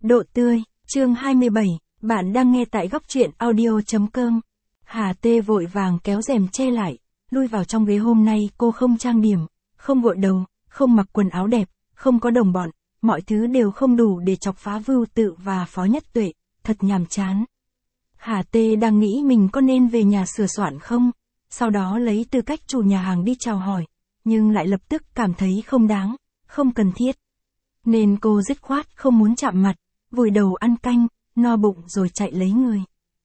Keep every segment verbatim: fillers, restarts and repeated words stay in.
Độ tươi, chương hai mươi bảy, bạn đang nghe tại góc truyện audio chấm com. Hà Tê vội vàng kéo rèm che lại, lui vào trong ghế. Hôm nay cô không trang điểm, không gội đầu, không mặc quần áo đẹp, không có đồng bọn, mọi thứ đều không đủ để chọc phá Vưu Tự và Phó Nhất Tuệ, thật nhàm chán. Hà Tê đang nghĩ mình có nên về nhà sửa soạn không, sau đó lấy tư cách chủ nhà hàng đi chào hỏi, nhưng lại lập tức cảm thấy không đáng, không cần thiết. Nên cô dứt khoát không muốn chạm mặt, vùi đầu ăn canh, no bụng rồi chạy lấy người.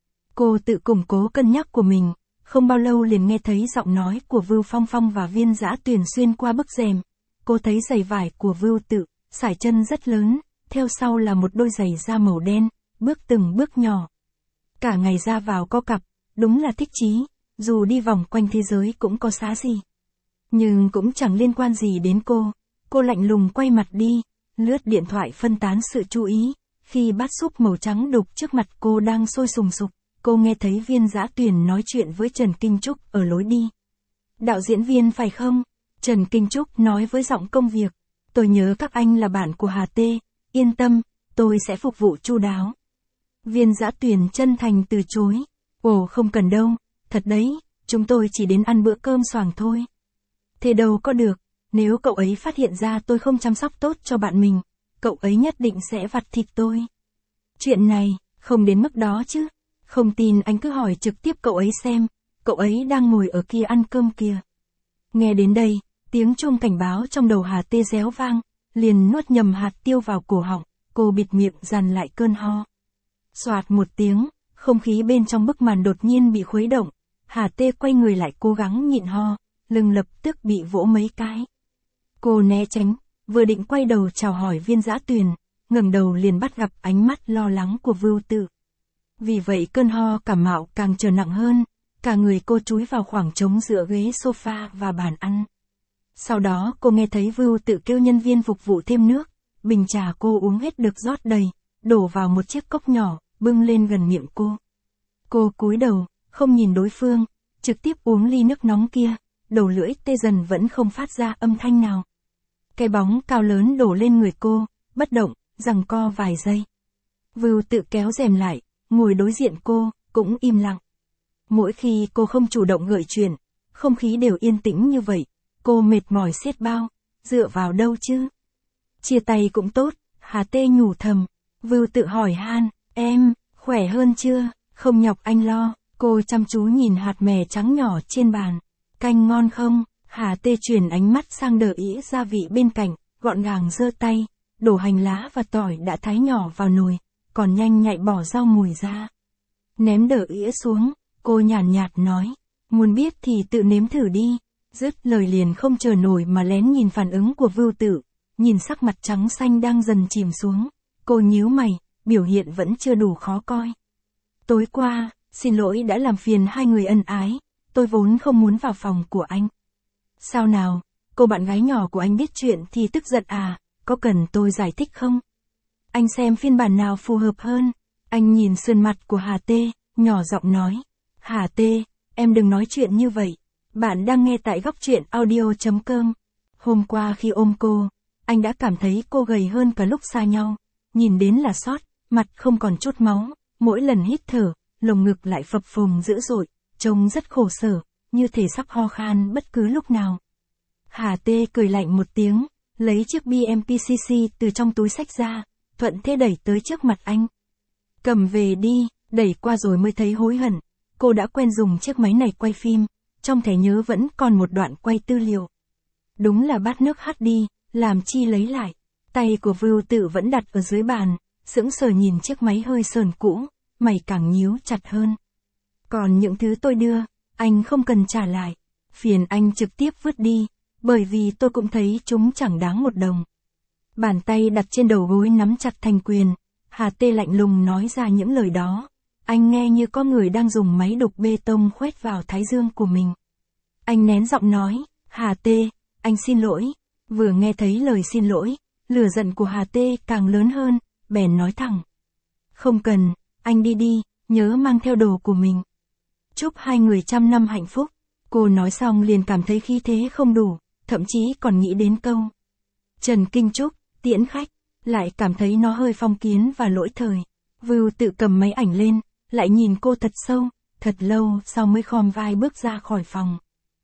Cô tự củng cố cân nhắc của mình, không bao lâu liền nghe thấy giọng nói của Vưu Phong Phong và Viên Dã Tuyền xuyên qua bức rèm. Cô thấy giày vải của Vưu Tự, sải chân rất lớn, theo sau là một đôi giày da màu đen, bước từng bước nhỏ. Cả ngày ra vào co cặp, đúng là thích chí, dù đi vòng quanh thế giới cũng có xá gì. Nhưng cũng chẳng liên quan gì đến cô, cô lạnh lùng quay mặt đi, lướt điện thoại phân tán sự chú ý. Khi bát súp màu trắng đục trước mặt cô đang sôi sùng sục, cô nghe thấy Viên Dã Tuyền nói chuyện với Trần Kinh Trúc ở lối đi. Đạo diễn Viên phải không? Trần Kinh Trúc nói với giọng công việc. Tôi nhớ các anh là bạn của Hà Tê, yên tâm, tôi sẽ phục vụ chu đáo. Viên Dã Tuyền chân thành từ chối. Ồ không cần đâu, thật đấy, chúng tôi chỉ đến ăn bữa cơm xoàng thôi. Thế đâu có được, nếu cậu ấy phát hiện ra tôi không chăm sóc tốt cho bạn mình, cậu ấy nhất định sẽ vặt thịt tôi. Chuyện này, không đến mức đó chứ. Không tin anh cứ hỏi trực tiếp cậu ấy xem, cậu ấy đang ngồi ở kia ăn cơm kìa. Nghe đến đây, tiếng chuông cảnh báo trong đầu Hà Tê réo vang, liền nuốt nhầm hạt tiêu vào cổ họng, cô bịt miệng dằn lại cơn ho. Xoạt một tiếng, không khí bên trong bức màn đột nhiên bị khuấy động, Hà Tê quay người lại cố gắng nhịn ho, lưng lập tức bị vỗ mấy cái. Cô né tránh, vừa định quay đầu chào hỏi Viên Dã Tuyền, ngẩng đầu liền bắt gặp ánh mắt lo lắng của Vưu Tự. Vì vậy cơn ho cảm mạo càng trở nặng hơn, cả người cô chúi vào khoảng trống giữa ghế sofa và bàn ăn. Sau đó cô nghe thấy Vưu Tự kêu nhân viên phục vụ thêm nước, bình trà cô uống hết được rót đầy, đổ vào một chiếc cốc nhỏ, bưng lên gần miệng cô. Cô cúi đầu, không nhìn đối phương, trực tiếp uống ly nước nóng kia, đầu lưỡi tê dần vẫn không phát ra âm thanh nào. Cái bóng cao lớn đổ lên người cô, bất động, giằng co vài giây. Vưu Tự kéo rèm lại, ngồi đối diện cô, cũng im lặng. Mỗi khi cô không chủ động gợi chuyện, không khí đều yên tĩnh như vậy, cô mệt mỏi xiết bao, dựa vào đâu chứ? Chia tay cũng tốt, Hà Tê nhủ thầm. Vưu Tự hỏi han, em, khỏe hơn chưa, không nhọc anh lo. Cô chăm chú nhìn hạt mè trắng nhỏ trên bàn. Canh ngon không? Hà Tê chuyển ánh mắt sang đờ ĩa gia vị bên cạnh, gọn gàng giơ tay, đổ hành lá và tỏi đã thái nhỏ vào nồi, còn nhanh nhạy bỏ rau mùi ra. Ném đờ ĩa xuống, cô nhàn nhạt nói, muốn biết thì tự nếm thử đi. Dứt lời liền không chờ nổi mà lén nhìn phản ứng của Vưu Tự, nhìn sắc mặt trắng xanh đang dần chìm xuống. Cô nhíu mày, biểu hiện vẫn chưa đủ khó coi. Tối qua, xin lỗi đã làm phiền hai người ân ái, tôi vốn không muốn vào phòng của anh. Sao nào, cô bạn gái nhỏ của anh biết chuyện thì tức giận à, có cần tôi giải thích không? Anh xem phiên bản nào phù hợp hơn. Anh nhìn sườn mặt của Hà Tê, nhỏ giọng nói. Hà Tê, em đừng nói chuyện như vậy. Bạn đang nghe tại góc truyện audio chấm com. Hôm qua khi ôm cô, anh đã cảm thấy cô gầy hơn cả lúc xa nhau. Nhìn đến là sót, mặt không còn chút máu, mỗi lần hít thở, lồng ngực lại phập phồng dữ dội, trông rất khổ sở, như thể sắp ho khan bất cứ lúc nào. Hà Tê cười lạnh một tiếng, lấy chiếc bê em pê xê xê từ trong túi xách ra, thuận thế đẩy tới trước mặt anh. Cầm về đi, đẩy qua rồi mới thấy hối hận, cô đã quen dùng chiếc máy này quay phim, trong thẻ nhớ vẫn còn một đoạn quay tư liệu. Đúng là bát nước hắt đi, làm chi lấy lại. Tay của Vưu Tự vẫn đặt ở dưới bàn, sững sờ nhìn chiếc máy hơi sờn cũ, mày càng nhíu chặt hơn. Còn những thứ tôi đưa, anh không cần trả lại, phiền anh trực tiếp vứt đi, bởi vì tôi cũng thấy chúng chẳng đáng một đồng. Bàn tay đặt trên đầu gối nắm chặt thành quyền, Hà Tê lạnh lùng nói ra những lời đó. Anh nghe như có người đang dùng máy đục bê tông khuét vào thái dương của mình. Anh nén giọng nói, Hà Tê, anh xin lỗi. Vừa nghe thấy lời xin lỗi, lửa giận của Hà Tê càng lớn hơn, bèn nói thẳng. Không cần, anh đi đi, nhớ mang theo đồ của mình. Chúc hai người trăm năm hạnh phúc. Cô nói xong liền cảm thấy khí thế không đủ, thậm chí còn nghĩ đến câu. Trần Kinh Trúc, tiễn khách. lại cảm thấy nó hơi phong kiến và lỗi thời. Vưu tự cầm máy ảnh lên, lại nhìn cô thật sâu, thật lâu sau mới khom vai bước ra khỏi phòng.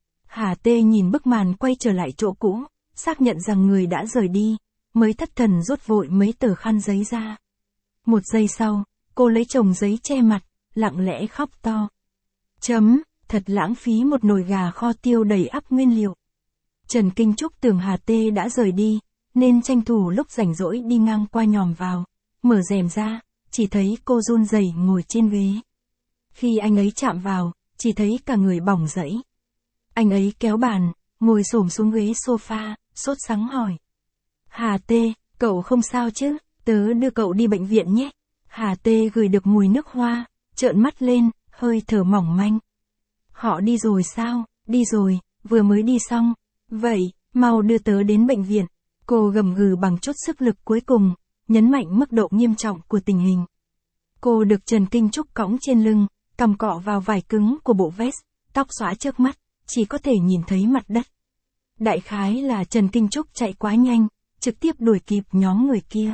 Hà Tê nhìn bức màn quay trở lại chỗ cũ, xác nhận rằng người đã rời đi, mới thất thần rút vội mấy tờ khăn giấy ra. Một giây sau, cô lấy chồng giấy che mặt, lặng lẽ khóc to. Chấm, thật lãng phí một nồi gà kho tiêu đầy ắp nguyên liệu. Trần Kinh Trúc tưởng Hà Tê đã rời đi, nên tranh thủ lúc rảnh rỗi đi ngang qua nhòm vào, mở rèm ra, chỉ thấy cô run rẩy ngồi trên ghế. Khi anh ấy chạm vào, chỉ thấy cả người bỏng rẫy. Anh ấy kéo bàn, ngồi xổm xuống ghế sofa, sốt sắng hỏi. Hà Tê, cậu không sao chứ, tớ đưa cậu đi bệnh viện nhé. Hà Tê gửi được mùi nước hoa, trợn mắt lên, hơi thở mỏng manh. Họ đi rồi sao? Đi rồi, vừa mới đi xong. Vậy, mau đưa tớ đến bệnh viện. Cô gầm gừ bằng chút sức lực cuối cùng, nhấn mạnh mức độ nghiêm trọng của tình hình. Cô được Trần Kinh Trúc cõng trên lưng, cầm cọ vào vải cứng của bộ vest, tóc xõa trước mắt, chỉ có thể nhìn thấy mặt đất. Đại khái là Trần Kinh Trúc chạy quá nhanh, trực tiếp đuổi kịp nhóm người kia.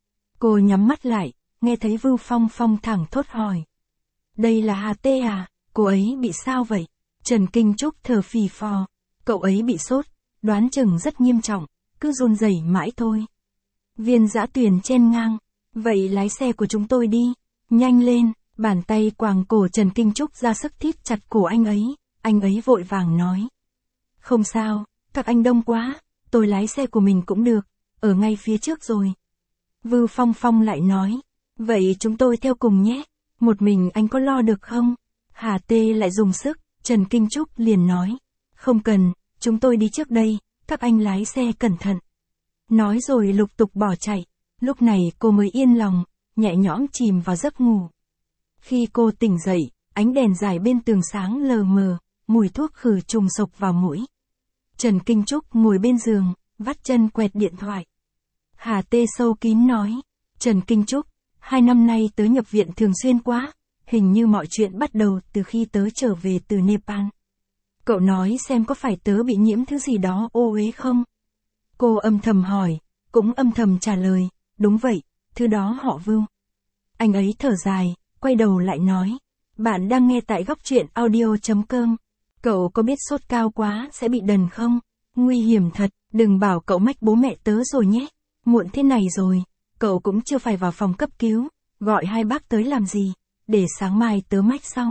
Cô nhắm mắt lại, nghe thấy Vưu Phong Phong thẳng thốt hỏi. Đây là Hà Tê à, cô ấy bị sao vậy? Trần Kinh Trúc thở phì phò, cậu ấy bị sốt, đoán chừng rất nghiêm trọng, cứ run rẩy mãi thôi. Viên Dã Tuyền chen ngang, vậy lái xe của chúng tôi đi, nhanh lên, bàn tay quàng cổ Trần Kinh Trúc ra sức thít chặt cổ anh ấy, anh ấy vội vàng nói. Không sao, các anh đông quá, tôi lái xe của mình cũng được, ở ngay phía trước rồi. Vưu Phong Phong lại nói, vậy chúng tôi theo cùng nhé, một mình anh có lo được không? Hà Tê lại dùng sức, Trần Kinh Trúc liền nói, không cần, chúng tôi đi trước đây, các anh lái xe cẩn thận. Nói rồi lục tục bỏ chạy, lúc này cô mới yên lòng, nhẹ nhõm chìm vào giấc ngủ. Khi cô tỉnh dậy, ánh đèn dài bên tường sáng lờ mờ, mùi thuốc khử trùng sộc vào mũi. Trần Kinh Trúc ngồi bên giường, vắt chân quẹt điện thoại. Hà Tê sâu kín nói, Trần Kinh Trúc, hai năm nay tớ nhập viện thường xuyên quá, hình như mọi chuyện bắt đầu từ khi tớ trở về từ Nepal. Cậu nói xem có phải tớ bị nhiễm thứ gì đó ô uế không? Cô âm thầm hỏi, cũng âm thầm trả lời, đúng vậy, thứ đó họ Vưu. Anh ấy thở dài, quay đầu lại nói, bạn đang nghe tại góc truyện audio chấm com. Cậu có biết sốt cao quá sẽ bị đần không? Nguy hiểm thật, đừng bảo cậu mách bố mẹ tớ rồi nhé. Muộn thế này rồi, cậu cũng chưa phải vào phòng cấp cứu, gọi hai bác tới làm gì, để sáng mai tớ mách sau.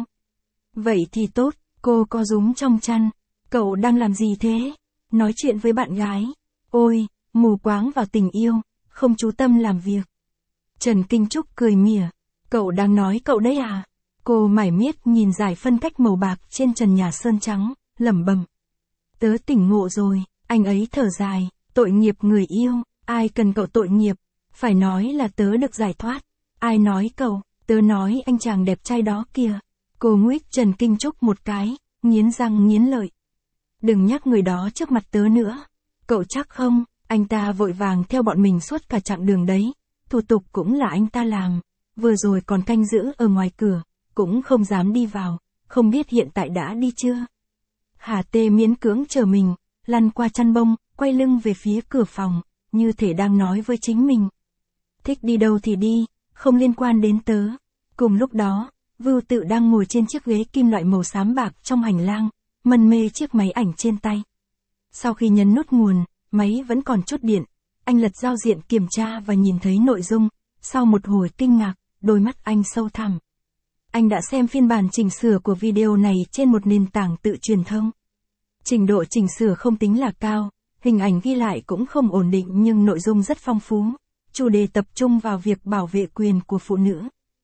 Vậy thì tốt, cô co rúm trong chăn. Cậu đang làm gì thế? Nói chuyện với bạn gái. Ôi, mù quáng vào tình yêu, không chú tâm làm việc. Trần Kinh Trúc cười mỉa. Cậu đang nói cậu đấy à? Cô mải miết nhìn dải phân cách màu bạc trên trần nhà sơn trắng, lẩm bẩm. Tớ tỉnh ngộ rồi, anh ấy thở dài, tội nghiệp người yêu, ai cần cậu tội nghiệp, phải nói là tớ được giải thoát. Ai nói cậu, tớ nói anh chàng đẹp trai đó kìa. Cô nguýt Trần Kinh Trúc một cái, nghiến răng nghiến lợi. Đừng nhắc người đó trước mặt tớ nữa. Cậu chắc không, anh ta vội vàng theo bọn mình suốt cả chặng đường đấy. Thủ tục cũng là anh ta làm, vừa rồi còn canh giữ ở ngoài cửa, cũng không dám đi vào, không biết hiện tại đã đi chưa. Hà Tê miễn cưỡng chờ mình, lăn qua chăn bông, quay lưng về phía cửa phòng, như thể đang nói với chính mình. Thích đi đâu thì đi, không liên quan đến tớ. Cùng lúc đó, Vưu Tự đang ngồi trên chiếc ghế kim loại màu xám bạc trong hành lang, mân mê chiếc máy ảnh trên tay. Sau khi nhấn nút nguồn, máy vẫn còn chút điện, anh lật giao diện kiểm tra và nhìn thấy nội dung, sau một hồi kinh ngạc, đôi mắt anh sâu thẳm. Anh đã xem phiên bản chỉnh sửa của video này trên một nền tảng tự truyền thông. Trình độ chỉnh sửa không tính là cao, hình ảnh ghi lại cũng không ổn định nhưng nội dung rất phong phú, chủ đề tập trung vào việc bảo vệ quyền của phụ nữ.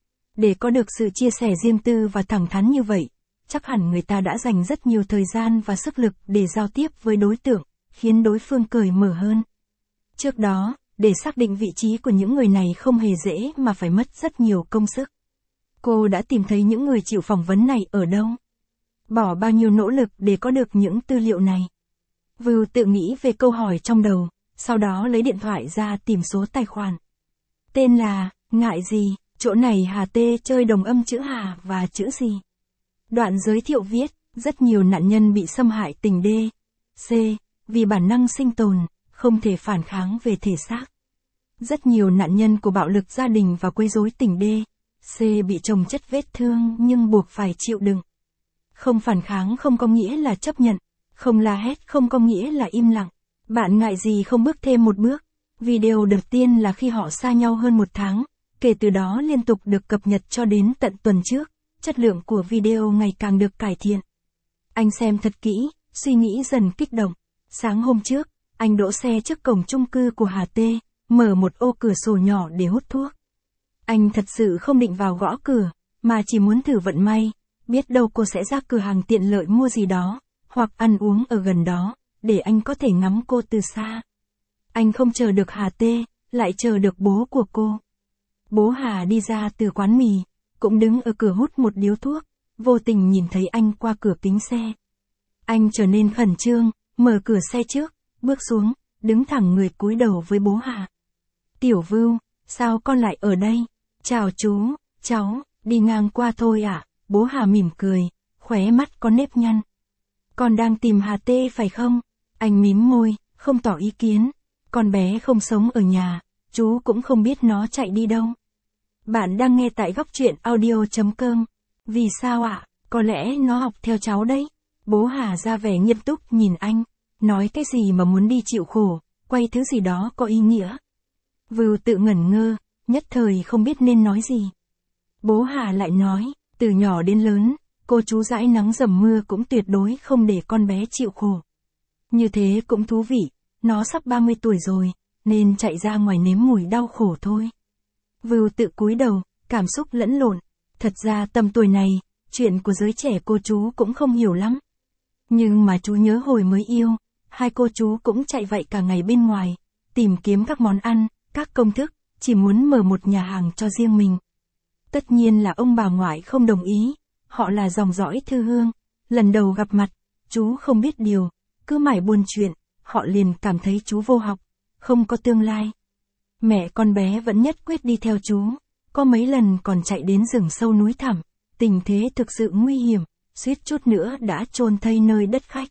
Để có được sự chia sẻ riêng tư và thẳng thắn như vậy, chắc hẳn người ta đã dành rất nhiều thời gian và sức lực để giao tiếp với đối tượng, khiến đối phương cởi mở hơn. Trước đó, để xác định vị trí của những người này không hề dễ mà phải mất rất nhiều công sức. Cô đã tìm thấy những người chịu phỏng vấn này ở đâu? Bỏ bao nhiêu nỗ lực để có được những tư liệu này? Vưu tự nghĩ về câu hỏi trong đầu, sau đó lấy điện thoại ra tìm số tài khoản. Tên là, ngại gì, chỗ này Hà Tê chơi đồng âm chữ Hà và chữ gì? Đoạn giới thiệu viết, rất nhiều nạn nhân bị xâm hại tình D, C, vì bản năng sinh tồn, không thể phản kháng về thể xác. Rất nhiều nạn nhân của bạo lực gia đình và quấy rối tình D, C bị chồng chất vết thương nhưng buộc phải chịu đựng. Không phản kháng không có nghĩa là chấp nhận, không la hét không có nghĩa là im lặng. Bạn ngại gì không bước thêm một bước? Video đầu tiên là khi họ xa nhau hơn một tháng, kể từ đó liên tục được cập nhật cho đến tận tuần trước, chất lượng của video ngày càng được cải thiện. Anh xem thật kỹ, suy nghĩ dần kích động. Sáng hôm trước, anh đỗ xe trước cổng chung cư của Hà T, mở một ô cửa sổ nhỏ để hút thuốc. Anh thật sự không định vào gõ cửa, mà chỉ muốn thử vận may, biết đâu cô sẽ ra cửa hàng tiện lợi mua gì đó, hoặc ăn uống ở gần đó, để anh có thể ngắm cô từ xa. Anh không chờ được Hà T, lại chờ được bố của cô. Bố Hà đi ra từ quán mì, cũng đứng ở cửa hút một điếu thuốc, vô tình nhìn thấy anh qua cửa kính xe. Anh trở nên khẩn trương, mở cửa xe trước, bước xuống, đứng thẳng người cúi đầu với bố Hà. Tiểu Vưu, sao con lại ở đây? Chào chú, cháu, đi ngang qua thôi ạ. À? Bố Hà mỉm cười, khóe mắt có nếp nhăn. Con đang tìm Hà T phải không? Anh mím môi, không tỏ ý kiến. Con bé không sống ở nhà, chú cũng không biết nó chạy đi đâu. Bạn đang nghe tại góc truyện audio chấm com. Vì sao ạ? À? Có lẽ nó học theo cháu đấy. Bố Hà ra vẻ nghiêm túc nhìn anh, nói cái gì mà muốn đi chịu khổ, quay thứ gì đó có ý nghĩa. Vưu tự ngẩn ngơ, nhất thời không biết nên nói gì. Bố Hà lại nói, từ nhỏ đến lớn, cô chú dãi nắng dầm mưa cũng tuyệt đối không để con bé chịu khổ. Như thế cũng thú vị, nó sắp ba mươi tuổi rồi, nên chạy ra ngoài nếm mùi đau khổ thôi. Vưu tự cúi đầu, cảm xúc lẫn lộn. Thật ra tầm tuổi này, chuyện của giới trẻ cô chú cũng không hiểu lắm. Nhưng mà chú nhớ hồi mới yêu, hai cô chú cũng chạy vậy cả ngày bên ngoài, tìm kiếm các món ăn, các công thức, chỉ muốn mở một nhà hàng cho riêng mình. Tất nhiên là ông bà ngoại không đồng ý, họ là dòng dõi Thư Hương. Lần đầu gặp mặt, chú không biết điều, cứ mải buôn chuyện, họ liền cảm thấy chú vô học, không có tương lai. Mẹ con bé vẫn nhất quyết đi theo chú, có mấy lần còn chạy đến rừng sâu núi thẳm, tình thế thực sự nguy hiểm, suýt chút nữa đã chôn thây nơi đất khách.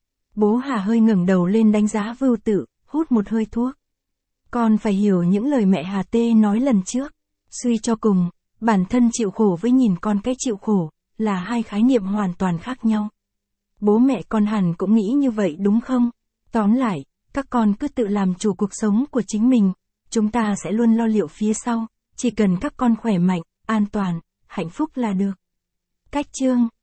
Bố Hà hơi ngẩng đầu lên đánh giá Vưu Tự, hút một hơi thuốc. Con phải hiểu những lời mẹ Hà T nói lần trước. Suy cho cùng, bản thân chịu khổ với nhìn con cái chịu khổ, là hai khái niệm hoàn toàn khác nhau. Bố mẹ con hẳn cũng nghĩ như vậy đúng không? Tóm lại, các con cứ tự làm chủ cuộc sống của chính mình, chúng ta sẽ luôn lo liệu phía sau, chỉ cần các con khỏe mạnh, an toàn, hạnh phúc là được. Cách chương